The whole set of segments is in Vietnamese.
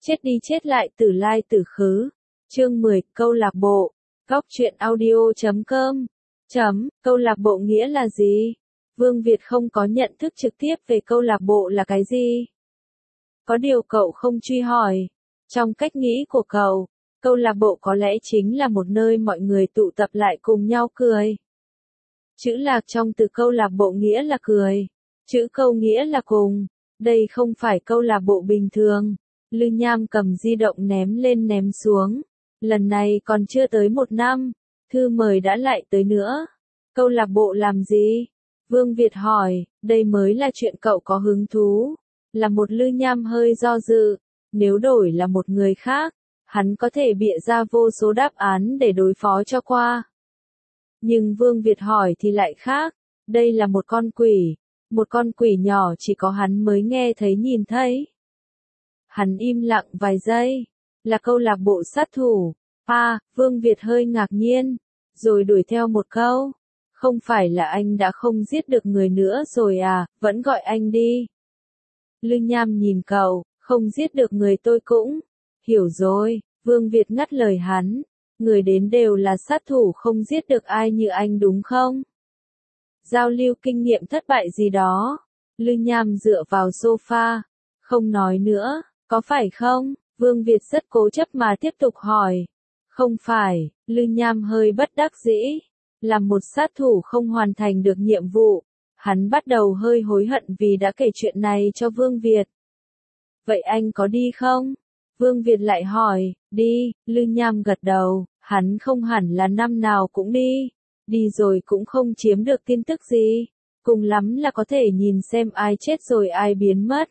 Chết đi chết lại tử lai tử khứ. Chương 10, câu lạc bộ. Góc truyện audio.com. Câu lạc bộ nghĩa là gì? Vương Việt không có nhận thức trực tiếp về câu lạc bộ là cái gì. Có điều cậu không truy hỏi. Trong cách nghĩ của cậu, câu lạc bộ có lẽ chính là một nơi mọi người tụ tập lại cùng nhau cười. Chữ lạc trong từ câu lạc bộ nghĩa là cười. Chữ câu nghĩa là cùng. Đây không phải câu lạc bộ bình thường. Lư Nham cầm di động ném lên ném xuống. Lần này còn chưa tới 1 năm. Thư mời đã lại tới nữa. Câu lạc bộ làm gì? Vương Việt hỏi, đây mới là chuyện cậu có hứng thú. Là một Lư Nham hơi do dự. Nếu đổi là một người khác, hắn có thể bịa ra vô số đáp án để đối phó cho qua. Nhưng Vương Việt hỏi thì lại khác. Đây là một con quỷ. Một con quỷ nhỏ chỉ có hắn mới nghe thấy nhìn thấy. Hắn im lặng vài giây. Là câu lạc bộ sát thủ. Vương Việt hơi ngạc nhiên. Rồi đuổi theo một câu. Không phải là anh đã không giết được người nữa rồi à, vẫn gọi anh đi. Lư Nham nhìn cậu, không giết được người tôi cũng. Hiểu rồi, Vương Việt ngắt lời hắn. Người đến đều là sát thủ không giết được ai như anh đúng không? Giao lưu kinh nghiệm thất bại gì đó. Lư Nham dựa vào sofa. Không nói nữa, có phải không? Vương Việt rất cố chấp mà tiếp tục hỏi. Không phải, Lư Nham hơi bất đắc dĩ. Làm một sát thủ không hoàn thành được nhiệm vụ. Hắn bắt đầu hơi hối hận vì đã kể chuyện này cho Vương Việt. Vậy anh có đi không? Vương Việt lại hỏi, đi, Lư Nham gật đầu, hắn không hẳn là năm nào cũng đi. Đi rồi cũng không chiếm được tin tức gì. Cùng lắm là có thể nhìn xem ai chết rồi ai biến mất.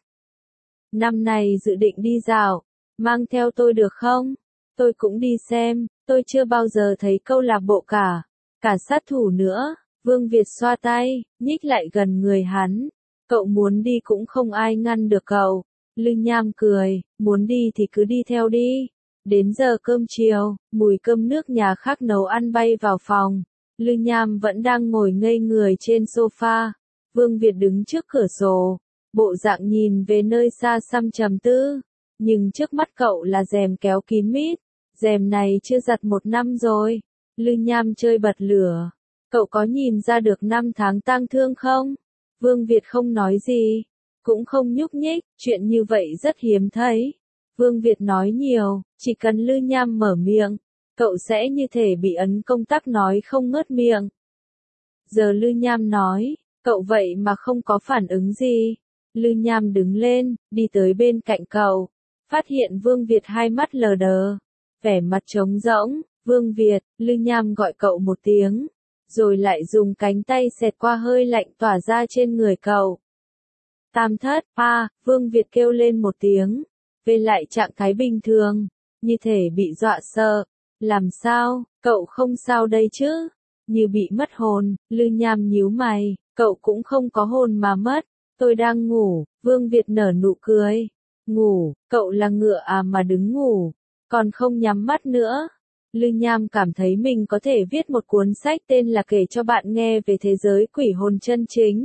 Năm này dự định đi dạo. Mang theo tôi được không? Tôi cũng đi xem, tôi chưa bao giờ thấy câu lạc bộ cả. Cả sát thủ nữa. Vương Việt xoa tay, nhích lại gần người hắn. Cậu muốn đi cũng không ai ngăn được cậu. Lư Nham cười, muốn đi thì cứ đi theo đi. Đến giờ cơm chiều, mùi cơm nước nhà khác nấu ăn bay vào phòng. Lư Nham vẫn đang ngồi ngây người trên sofa. Vương Việt đứng trước cửa sổ. Bộ dạng nhìn về nơi xa xăm trầm tư. Nhưng trước mắt cậu là rèm kéo kín mít. Rèm này chưa giặt 1 năm rồi. Lư Nham chơi bật lửa. Cậu có nhìn ra được 5 tháng tang thương không? Vương Việt không nói gì. Cũng không nhúc nhích. Chuyện như vậy rất hiếm thấy. Vương Việt nói nhiều. Chỉ cần Lư Nham mở miệng. Cậu sẽ như thể bị ấn công tắc nói không ngớt miệng. Giờ Lư Nham nói. Cậu vậy mà không có phản ứng gì. Lư Nham đứng lên. Đi tới bên cạnh cậu. Phát hiện Vương Việt hai mắt lờ đờ. Vẻ mặt trống rỗng. Vương Việt, Lư Nham gọi cậu một tiếng. Rồi lại dùng cánh tay xẹt qua hơi lạnh tỏa ra trên người cậu. Tam thất, Vương Việt kêu lên một tiếng. Về lại trạng thái bình thường. Như thể bị dọa sợ. Làm sao, cậu không sao đây chứ? Như bị mất hồn, Lư Nham nhíu mày. Cậu cũng không có hồn mà mất. Tôi đang ngủ, Vương Việt nở nụ cười. Ngủ, cậu là ngựa à mà đứng ngủ. Còn không nhắm mắt nữa. Lư Nham cảm thấy mình có thể viết một cuốn sách tên là Kể cho bạn nghe về thế giới quỷ hồn chân chính.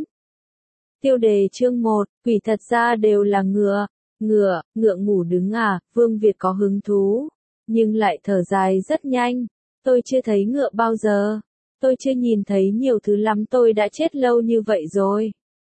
Tiêu đề chương 1, quỷ thật ra đều là ngựa. Ngựa ngủ đứng à, Vương Việt có hứng thú. Nhưng lại thở dài rất nhanh. Tôi chưa thấy ngựa bao giờ. Tôi chưa nhìn thấy nhiều thứ lắm, tôi đã chết lâu như vậy rồi.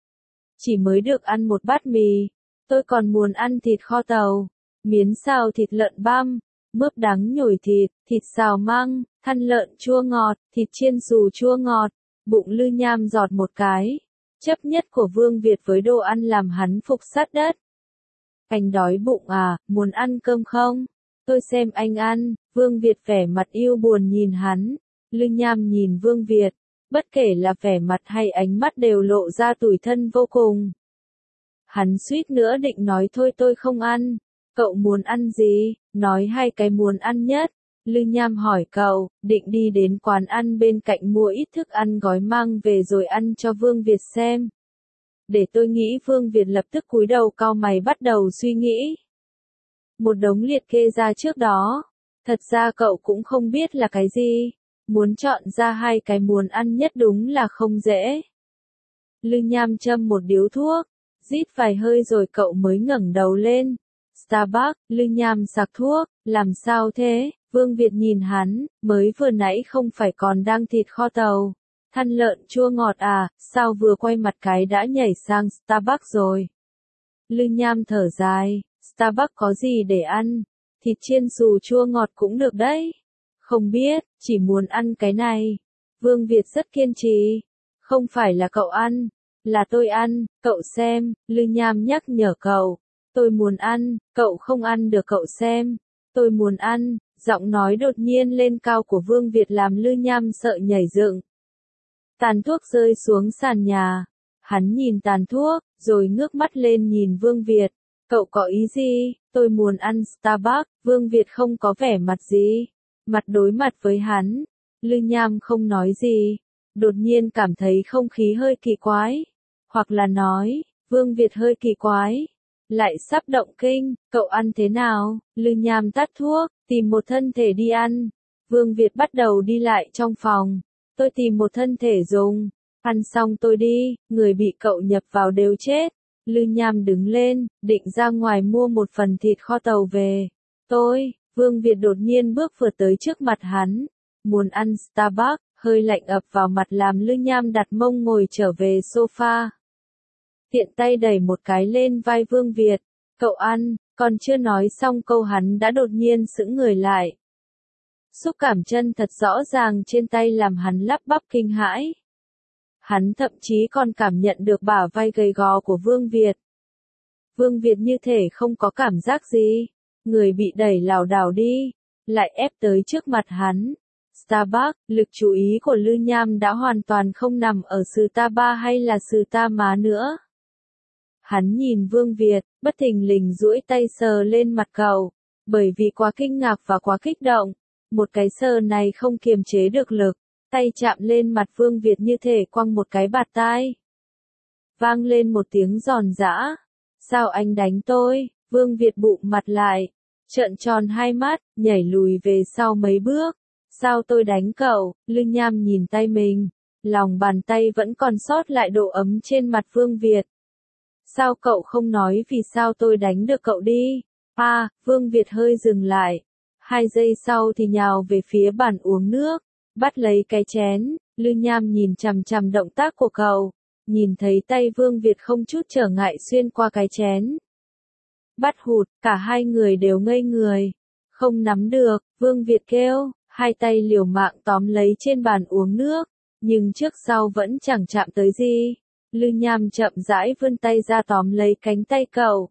Chỉ mới được ăn một bát mì. Tôi còn muốn ăn thịt kho tàu, miến xào thịt lợn băm, mướp đắng nhồi thịt, thịt xào măng, thăn lợn chua ngọt, thịt chiên xù chua ngọt. Bụng Lư Nham giọt một cái. Chấp nhất của Vương Việt với đồ ăn làm hắn phục sát đất. Anh đói bụng à, muốn ăn cơm không? Tôi xem anh ăn. Vương Việt vẻ mặt yêu buồn nhìn hắn. Lư Nham nhìn Vương Việt. Bất kể là vẻ mặt hay ánh mắt đều lộ ra tủi thân vô cùng. Hắn suýt nữa định nói thôi tôi không ăn. Cậu muốn ăn gì? Nói 2 cái muốn ăn nhất. Lư Nham hỏi cậu, định đi đến quán ăn bên cạnh mua ít thức ăn gói mang về rồi ăn cho Vương Việt xem. Để tôi nghĩ. Vương Việt lập tức cúi đầu cau mày bắt đầu suy nghĩ. Một đống liệt kê ra trước đó. Thật ra cậu cũng không biết là cái gì. Muốn chọn ra 2 cái muốn ăn nhất đúng là không dễ. Lư Nham châm một điếu thuốc. Rít vài hơi rồi cậu mới ngẩng đầu lên. Starbucks, Lư Nham sặc thuốc, làm sao thế? Vương Việt nhìn hắn, mới vừa nãy không phải còn đang thịt kho tàu. Than lợn chua ngọt à, sao vừa quay mặt cái đã nhảy sang Starbucks rồi? Lư Nham thở dài, Starbucks có gì để ăn? Thịt chiên xù chua ngọt cũng được đấy. Không biết, chỉ muốn ăn cái này. Vương Việt rất kiên trì. Không phải là cậu ăn, là tôi ăn, cậu xem, Lư Nham nhắc nhở cậu. Tôi muốn ăn, cậu không ăn được cậu xem. Tôi muốn ăn, giọng nói đột nhiên lên cao của Vương Việt làm Lư Nham sợ nhảy dựng. Tàn thuốc rơi xuống sàn nhà. Hắn nhìn tàn thuốc, rồi ngước mắt lên nhìn Vương Việt. Cậu có ý gì? Tôi muốn ăn Starbucks. Vương Việt không có vẻ mặt gì. Mặt đối mặt với hắn. Lư Nham không nói gì. Đột nhiên cảm thấy không khí hơi kỳ quái. Hoặc là nói, Vương Việt hơi kỳ quái. Lại sắp động kinh, cậu ăn thế nào? Lư Nham tắt thuốc, tìm một thân thể đi ăn. Vương Việt bắt đầu đi lại trong phòng. Tôi tìm một thân thể dùng. Ăn xong tôi đi, người bị cậu nhập vào đều chết. Lư Nham đứng lên, định ra ngoài mua một phần thịt kho tàu về. Vương Việt đột nhiên bước vừa tới trước mặt hắn. Muốn ăn Starbucks, hơi lạnh ập vào mặt làm Lư Nham đặt mông ngồi trở về sofa. Tiện tay đẩy một cái lên vai Vương Việt. Cậu ăn, còn chưa nói xong câu hắn đã đột nhiên sững người lại. Xúc cảm chân thật rõ ràng trên tay làm hắn lắp bắp kinh hãi. Hắn thậm chí còn cảm nhận được bả vai gầy gò của Vương Việt. Vương Việt như thể không có cảm giác gì. Người bị đẩy lảo đảo đi, lại ép tới trước mặt hắn. Starbucks, lực chú ý của Lư Nham đã hoàn toàn không nằm ở sự ta ba hay là sự ta má nữa. Hắn nhìn Vương Việt, bất thình lình duỗi tay sờ lên mặt cậu, bởi vì quá kinh ngạc và quá kích động. Một cái sờ này không kiềm chế được lực, tay chạm lên mặt Vương Việt như thể quăng một cái bạt tai. Vang lên một tiếng giòn giã. Sao anh đánh tôi? Vương Việt bụng mặt lại, trợn tròn hai mắt, nhảy lùi về sau mấy bước. Sao tôi đánh cậu? Lư Nham nhìn tay mình, lòng bàn tay vẫn còn sót lại độ ấm trên mặt Vương Việt. Sao cậu không nói vì sao tôi đánh được cậu đi? Vương Việt hơi dừng lại. 2 giây sau thì nhào về phía bàn uống nước, bắt lấy cái chén. Lư Nham nhìn chằm chằm động tác của cậu, nhìn thấy tay Vương Việt không chút trở ngại xuyên qua cái chén. Bắt hụt, cả hai người đều ngây người. Không nắm được, Vương Việt kêu, hai tay liều mạng tóm lấy trên bàn uống nước, nhưng trước sau vẫn chẳng chạm tới gì. Lư Nham chậm rãi vươn tay ra tóm lấy cánh tay cậu.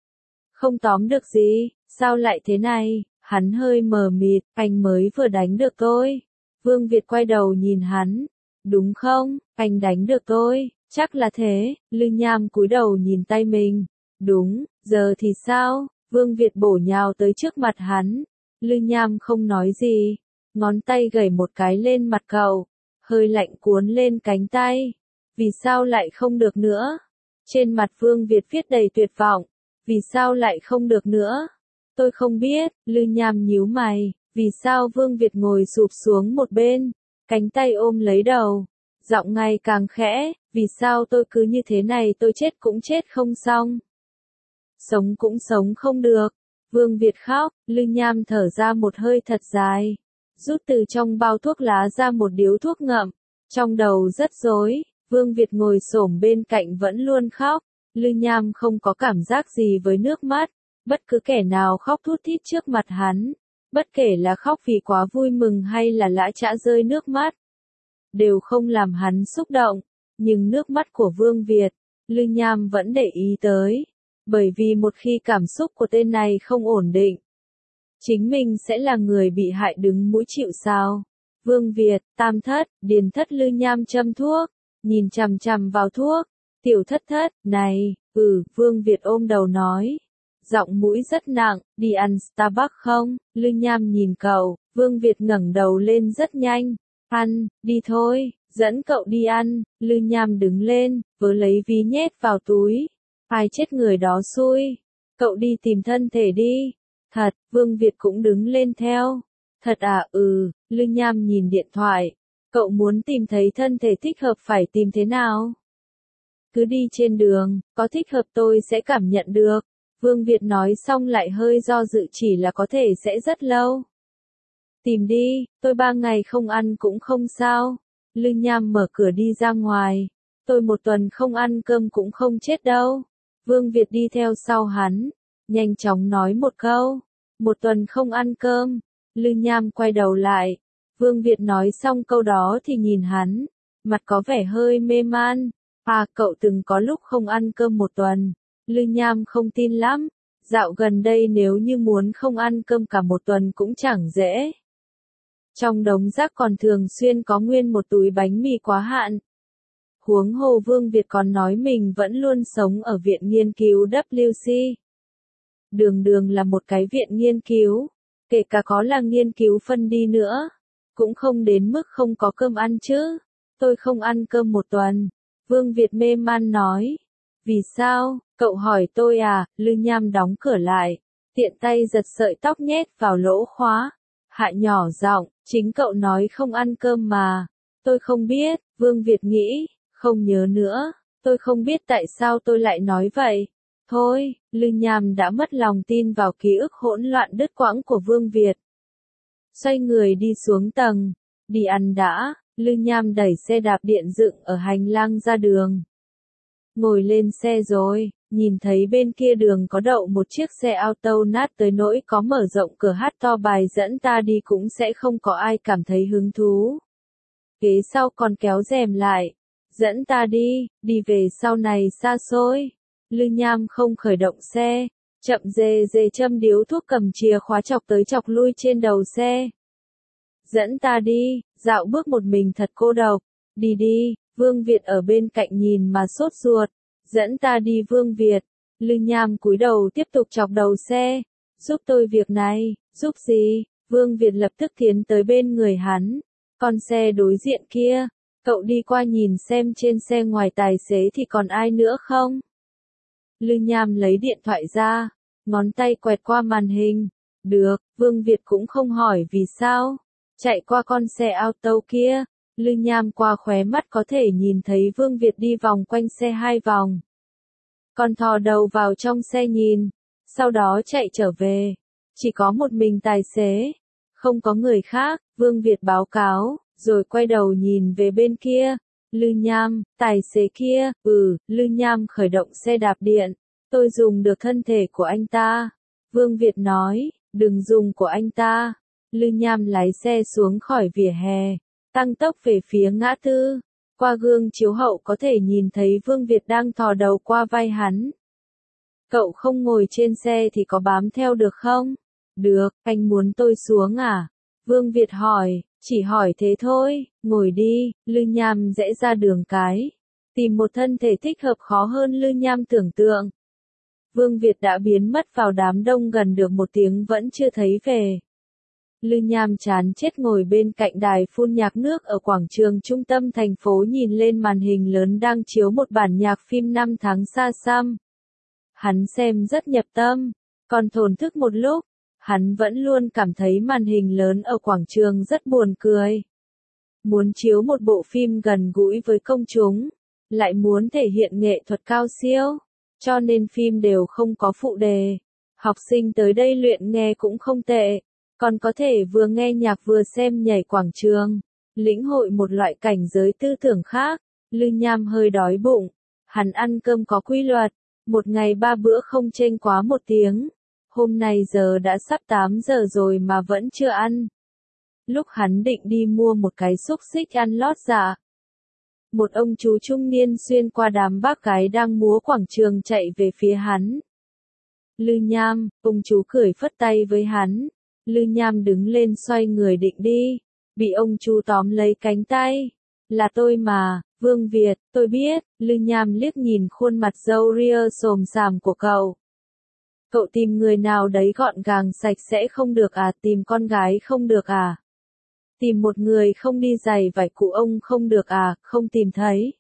Không tóm được gì, sao lại thế này? Hắn hơi mờ mịt, anh mới vừa đánh được tôi. Vương Việt quay đầu nhìn hắn. Đúng không, anh đánh được tôi, chắc là thế. Lư Nham cúi đầu nhìn tay mình. Đúng, giờ thì sao? Vương Việt bổ nhào tới trước mặt hắn. Lư Nham không nói gì, ngón tay gẩy một cái lên mặt cậu, hơi lạnh cuốn lên cánh tay. Vì sao lại không được nữa? Trên mặt Vương Việt viết đầy tuyệt vọng. Vì sao lại không được nữa? Tôi không biết. Lư Nham nhíu mày. Vì sao? Vương Việt ngồi sụp xuống một bên, cánh tay ôm lấy đầu, giọng ngày càng khẽ. Vì sao tôi cứ như thế này, tôi chết cũng chết không xong, sống cũng sống không được. Vương Việt khóc. Lư Nham thở ra một hơi thật dài, rút từ trong bao thuốc lá ra một điếu thuốc ngậm, trong đầu rất rối. Vương Việt ngồi xổm bên cạnh vẫn luôn khóc. Lư Nham không có cảm giác gì với nước mắt. Bất cứ kẻ nào khóc thút thít trước mặt hắn, bất kể là khóc vì quá vui mừng hay là lã chã rơi nước mắt, đều không làm hắn xúc động. Nhưng nước mắt của Vương Việt, Lư Nham vẫn để ý tới. Bởi vì một khi cảm xúc của tên này không ổn định, chính mình sẽ là người bị hại đứng mũi chịu sào. Vương Việt, Tam Thất, Điền Thất. Lư Nham châm thuốc, nhìn chằm chằm vào thuốc. Tiểu Thất Thất, này, Vương Việt ôm đầu nói. Giọng mũi rất nặng, đi ăn Starbucks không? Lư Nham nhìn cậu, Vương Việt ngẩng đầu lên rất nhanh. Ăn, đi thôi, dẫn cậu đi ăn. Lư Nham đứng lên, vớ lấy ví nhét vào túi. Ai chết người đó xui. Cậu đi tìm thân thể đi. Thật, Vương Việt cũng đứng lên theo. Thật à? Lư Nham nhìn điện thoại. Cậu muốn tìm thấy thân thể thích hợp phải tìm thế nào? Cứ đi trên đường, có thích hợp tôi sẽ cảm nhận được. Vương Việt nói xong lại hơi do dự, chỉ là có thể sẽ rất lâu. Tìm đi, tôi 3 ngày không ăn cũng không sao. Lư Nham mở cửa đi ra ngoài. Tôi 1 tuần không ăn cơm cũng không chết đâu. Vương Việt đi theo sau hắn, nhanh chóng nói một câu. 1 tuần không ăn cơm. Lư Nham quay đầu lại. Vương Việt nói xong câu đó thì nhìn hắn, mặt có vẻ hơi mê man. À, cậu từng có lúc không ăn cơm 1 tuần. Lư Nham không tin lắm. Dạo gần đây nếu như muốn không ăn cơm cả 1 tuần cũng chẳng dễ. Trong đống rác còn thường xuyên có nguyên một túi bánh mì quá hạn. Huống hồ Vương Việt còn nói mình vẫn luôn sống ở viện nghiên cứu WC. Đường đường là một cái viện nghiên cứu, kể cả có là nghiên cứu phân đi nữa, cũng không đến mức không có cơm ăn chứ. Tôi không ăn cơm 1 tuần. Vương Việt mê man nói. Vì sao, cậu hỏi tôi à? Lư Nham đóng cửa lại, tiện tay giật sợi tóc nhét vào lỗ khóa. Hạ nhỏ giọng, chính cậu nói không ăn cơm mà. Tôi không biết, Vương Việt nghĩ, không nhớ nữa. Tôi không biết tại sao tôi lại nói vậy. Thôi, Lư Nham đã mất lòng tin vào ký ức hỗn loạn đứt quãng của Vương Việt. Xoay người đi xuống tầng, đi ăn đã. Lư Nham đẩy xe đạp điện dựng ở hành lang ra đường. Ngồi lên xe rồi, nhìn thấy bên kia đường có đậu một chiếc xe auto nát tới nỗi có mở rộng cửa hát to bài dẫn ta đi cũng sẽ không có ai cảm thấy hứng thú. Ghế sau còn kéo rèm lại. Dẫn ta đi, đi về sau này xa xôi. Lư Nham không khởi động xe, chậm rê rê châm điếu thuốc cầm chìa khóa chọc tới chọc lui trên đầu xe. Dẫn ta đi, dạo bước một mình thật cô độc. Đi đi, Vương Việt ở bên cạnh nhìn mà sốt ruột. Dẫn ta đi Vương Việt. Lư Nham cúi đầu tiếp tục chọc đầu xe. Giúp tôi việc này. Giúp gì? Vương Việt lập tức tiến tới bên người hắn. Con xe đối diện kia. Cậu đi qua nhìn xem trên xe ngoài tài xế thì còn ai nữa không? Lư Nham lấy điện thoại ra. Ngón tay quẹt qua màn hình. Được, Vương Việt cũng không hỏi vì sao. Chạy qua con xe auto kia. Lư Nham qua khóe mắt có thể nhìn thấy Vương Việt đi vòng quanh xe 2 vòng. Còn thò đầu vào trong xe nhìn. Sau đó chạy trở về. Chỉ có một mình tài xế. Không có người khác, Vương Việt báo cáo, rồi quay đầu nhìn về bên kia. Lư Nham, tài xế kia, Lư Nham khởi động xe đạp điện. Tôi dùng được thân thể của anh ta. Vương Việt nói, đừng dùng của anh ta. Lư Nham lái xe xuống khỏi vỉa hè, tăng tốc về phía ngã tư. Qua gương chiếu hậu có thể nhìn thấy Vương Việt đang thò đầu qua vai hắn. Cậu không ngồi trên xe thì có bám theo được không? Được, anh muốn tôi xuống à? Vương Việt hỏi, chỉ hỏi thế thôi, ngồi đi. Lư Nham rẽ ra đường cái. Tìm một thân thể thích hợp khó hơn Lư Nham tưởng tượng. Vương Việt đã biến mất vào đám đông gần được 1 tiếng vẫn chưa thấy về. Lư Nham chán chết ngồi bên cạnh đài phun nhạc nước ở quảng trường trung tâm thành phố nhìn lên màn hình lớn đang chiếu một bản nhạc phim 5 tháng xa xăm. Hắn xem rất nhập tâm, còn thổn thức một lúc, hắn vẫn luôn cảm thấy màn hình lớn ở quảng trường rất buồn cười. Muốn chiếu một bộ phim gần gũi với công chúng, lại muốn thể hiện nghệ thuật cao siêu, cho nên phim đều không có phụ đề. Học sinh tới đây luyện nghe cũng không tệ. Còn có thể vừa nghe nhạc vừa xem nhảy quảng trường, lĩnh hội một loại cảnh giới tư tưởng khác. Lư Nham hơi đói bụng, hắn ăn cơm có quy luật, 1 ngày 3 bữa không chênh quá 1 tiếng. Hôm nay giờ đã sắp 8 giờ rồi mà vẫn chưa ăn. Lúc hắn định đi mua một cái xúc xích ăn lót dạ, một ông chú trung niên xuyên qua đám bác gái đang múa quảng trường chạy về phía hắn. Lư Nham, ông chú cười phất tay với hắn. Lư Nham đứng lên xoay người định đi, bị ông chú tóm lấy cánh tay. Là tôi mà, Vương Việt, tôi biết. Lư Nham liếc nhìn khuôn mặt râu ria xồm xàm của cậu. Cậu tìm người nào đấy gọn gàng sạch sẽ không được à? Tìm con gái không được à? Tìm một người không đi giày vải cụ ông không được à? Không tìm thấy.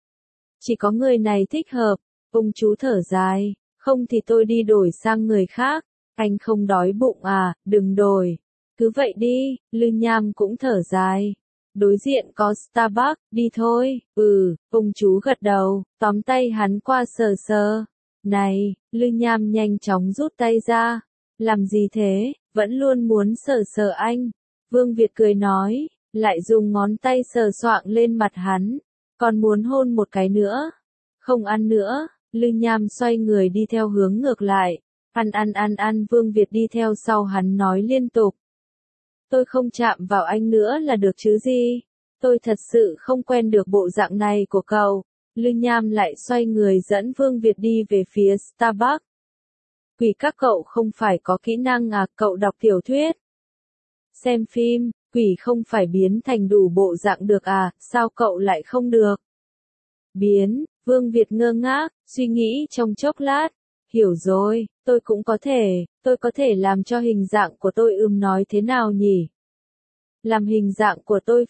Chỉ có người này thích hợp. Ông chú thở dài, không thì tôi đi đổi sang người khác. Anh không đói bụng à? Đừng đổi. Cứ vậy đi. Lư Nham cũng thở dài. Đối diện có Starbucks, đi thôi. Ông chú gật đầu, tóm tay hắn qua sờ sờ. Này, Lư Nham nhanh chóng rút tay ra. Làm gì thế, vẫn luôn muốn sờ sờ anh. Vương Việt cười nói, lại dùng ngón tay sờ soạng lên mặt hắn. Còn muốn hôn một cái nữa. Không ăn nữa, Lư Nham xoay người đi theo hướng ngược lại. Ăn, Vương Việt đi theo sau hắn nói liên tục. Tôi không chạm vào anh nữa là được chứ gì. Tôi thật sự không quen được bộ dạng này của cậu. Lư Nham lại xoay người dẫn Vương Việt đi về phía Starbucks. Quỷ các cậu không phải có kỹ năng à, cậu đọc tiểu thuyết. Xem phim, quỷ không phải biến thành đủ bộ dạng được à, sao cậu lại không được? Biến, Vương Việt ngơ ngác, suy nghĩ trong chốc lát. Hiểu rồi, tôi có thể làm cho hình dạng của tôi nói thế nào nhỉ? Làm hình dạng của tôi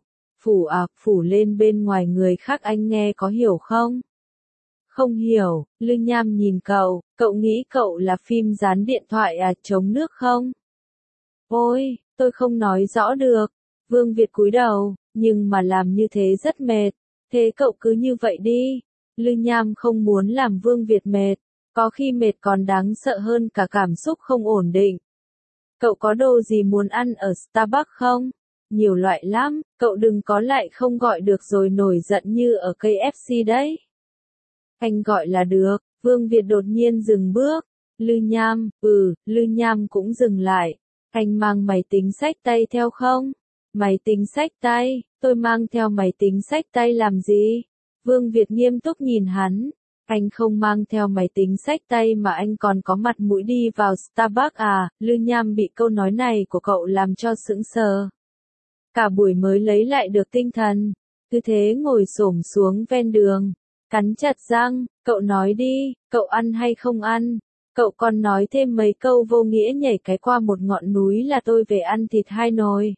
phủ lên bên ngoài người khác, anh nghe có hiểu không? Không hiểu, Lư Nham nhìn cậu nghĩ cậu là phim dán điện thoại à, chống nước không? Ôi, tôi không nói rõ được. Vương Việt cúi đầu, nhưng mà làm như thế rất mệt. Thế cậu cứ như vậy đi. Lư Nham không muốn làm Vương Việt mệt. Có khi mệt còn đáng sợ hơn cả cảm xúc không ổn định. Cậu có đồ gì muốn ăn ở Starbucks không? Nhiều loại lắm, cậu đừng có lại không gọi được rồi nổi giận như ở KFC đấy. Anh gọi là được, Vương Việt đột nhiên dừng bước. Lư Nham cũng dừng lại. Anh mang máy tính xách tay theo không? Máy tính xách tay, tôi mang theo máy tính xách tay làm gì? Vương Việt nghiêm túc nhìn hắn. Anh không mang theo máy tính xách tay mà anh còn có mặt mũi đi vào Starbucks à? Lư Nham bị câu nói này của cậu làm cho sững sờ. Cả buổi mới lấy lại được tinh thần. Cứ thế ngồi xổm xuống ven đường. Cắn chặt răng, cậu nói đi, cậu ăn hay không ăn? Cậu còn nói thêm mấy câu vô nghĩa nhảy cái qua một ngọn núi là tôi về ăn thịt 2 nồi.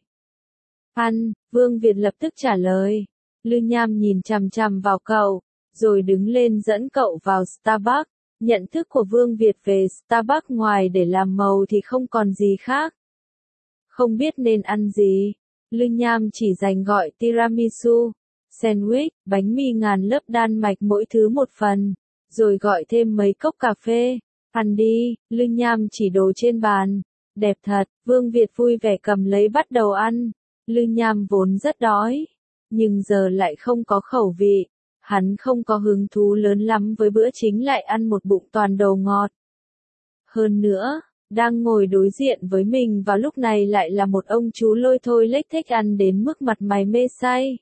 Ăn, Vương Việt lập tức trả lời. Lư Nham nhìn chằm chằm vào cậu, rồi đứng lên dẫn cậu vào Starbucks. Nhận thức của Vương Việt về Starbucks ngoài để làm màu thì không còn gì khác. Không biết nên ăn gì. Lư Nham chỉ dành gọi tiramisu, sandwich, bánh mì ngàn lớp Đan Mạch mỗi thứ một phần, rồi gọi thêm mấy cốc cà phê. Ăn đi, Lư Nham chỉ đồ trên bàn. Đẹp thật, Vương Việt vui vẻ cầm lấy bắt đầu ăn. Lư Nham vốn rất đói, nhưng giờ lại không có khẩu vị. Hắn không có hứng thú lớn lắm với bữa chính, lại ăn một bụng toàn đồ ngọt. Hơn nữa, đang ngồi đối diện với mình vào lúc này lại là một ông chú lôi thôi lếch thếch ăn đến mức mặt mày mê say.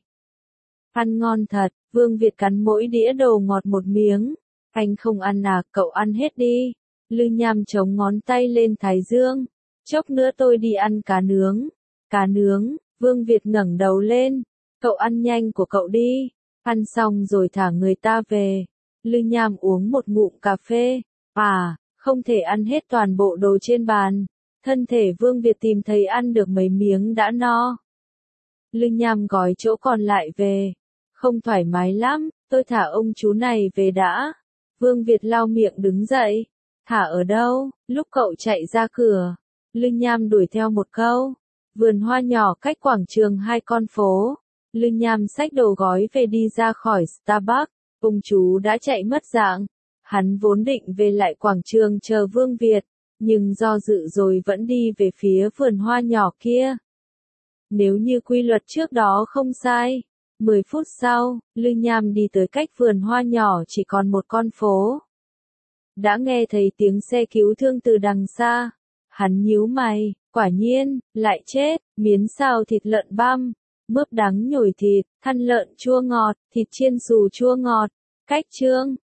Ăn ngon thật, Vương Việt cắn mỗi đĩa đồ ngọt một miếng. Anh không ăn à, cậu ăn hết đi. Lư Nham chống ngón tay lên thái dương. Chốc nữa tôi đi ăn cá nướng. Cá nướng, Vương Việt ngẩng đầu lên. Cậu ăn nhanh của cậu đi. Ăn xong rồi thả người ta về. Lư Nham uống một ngụm cà phê. À, không thể ăn hết toàn bộ đồ trên bàn. Thân thể Vương Việt tìm thấy ăn được mấy miếng đã no. Lư Nham gói chỗ còn lại về. Không thoải mái lắm, tôi thả ông chú này về đã. Vương Việt lau miệng đứng dậy. Thả ở đâu? Lúc cậu chạy ra cửa, Lư Nham đuổi theo một câu. Vườn hoa nhỏ cách quảng trường 2 con phố. Lư Nham xách đồ gói về đi ra khỏi Starbucks. Ông chú đã chạy mất dạng. Hắn vốn định về lại quảng trường chờ Vương Việt, nhưng do dự rồi vẫn đi về phía vườn hoa nhỏ kia. Nếu như quy luật trước đó không sai, 10 phút sau, Lư Nham đi tới cách vườn hoa nhỏ chỉ còn một con phố. Đã nghe thấy tiếng xe cứu thương từ đằng xa. Hắn nhíu mày, quả nhiên, lại chết, miến xào thịt lợn băm, mướp đắng nhồi thịt, thăn lợn chua ngọt, thịt chiên xù chua ngọt, cách chương.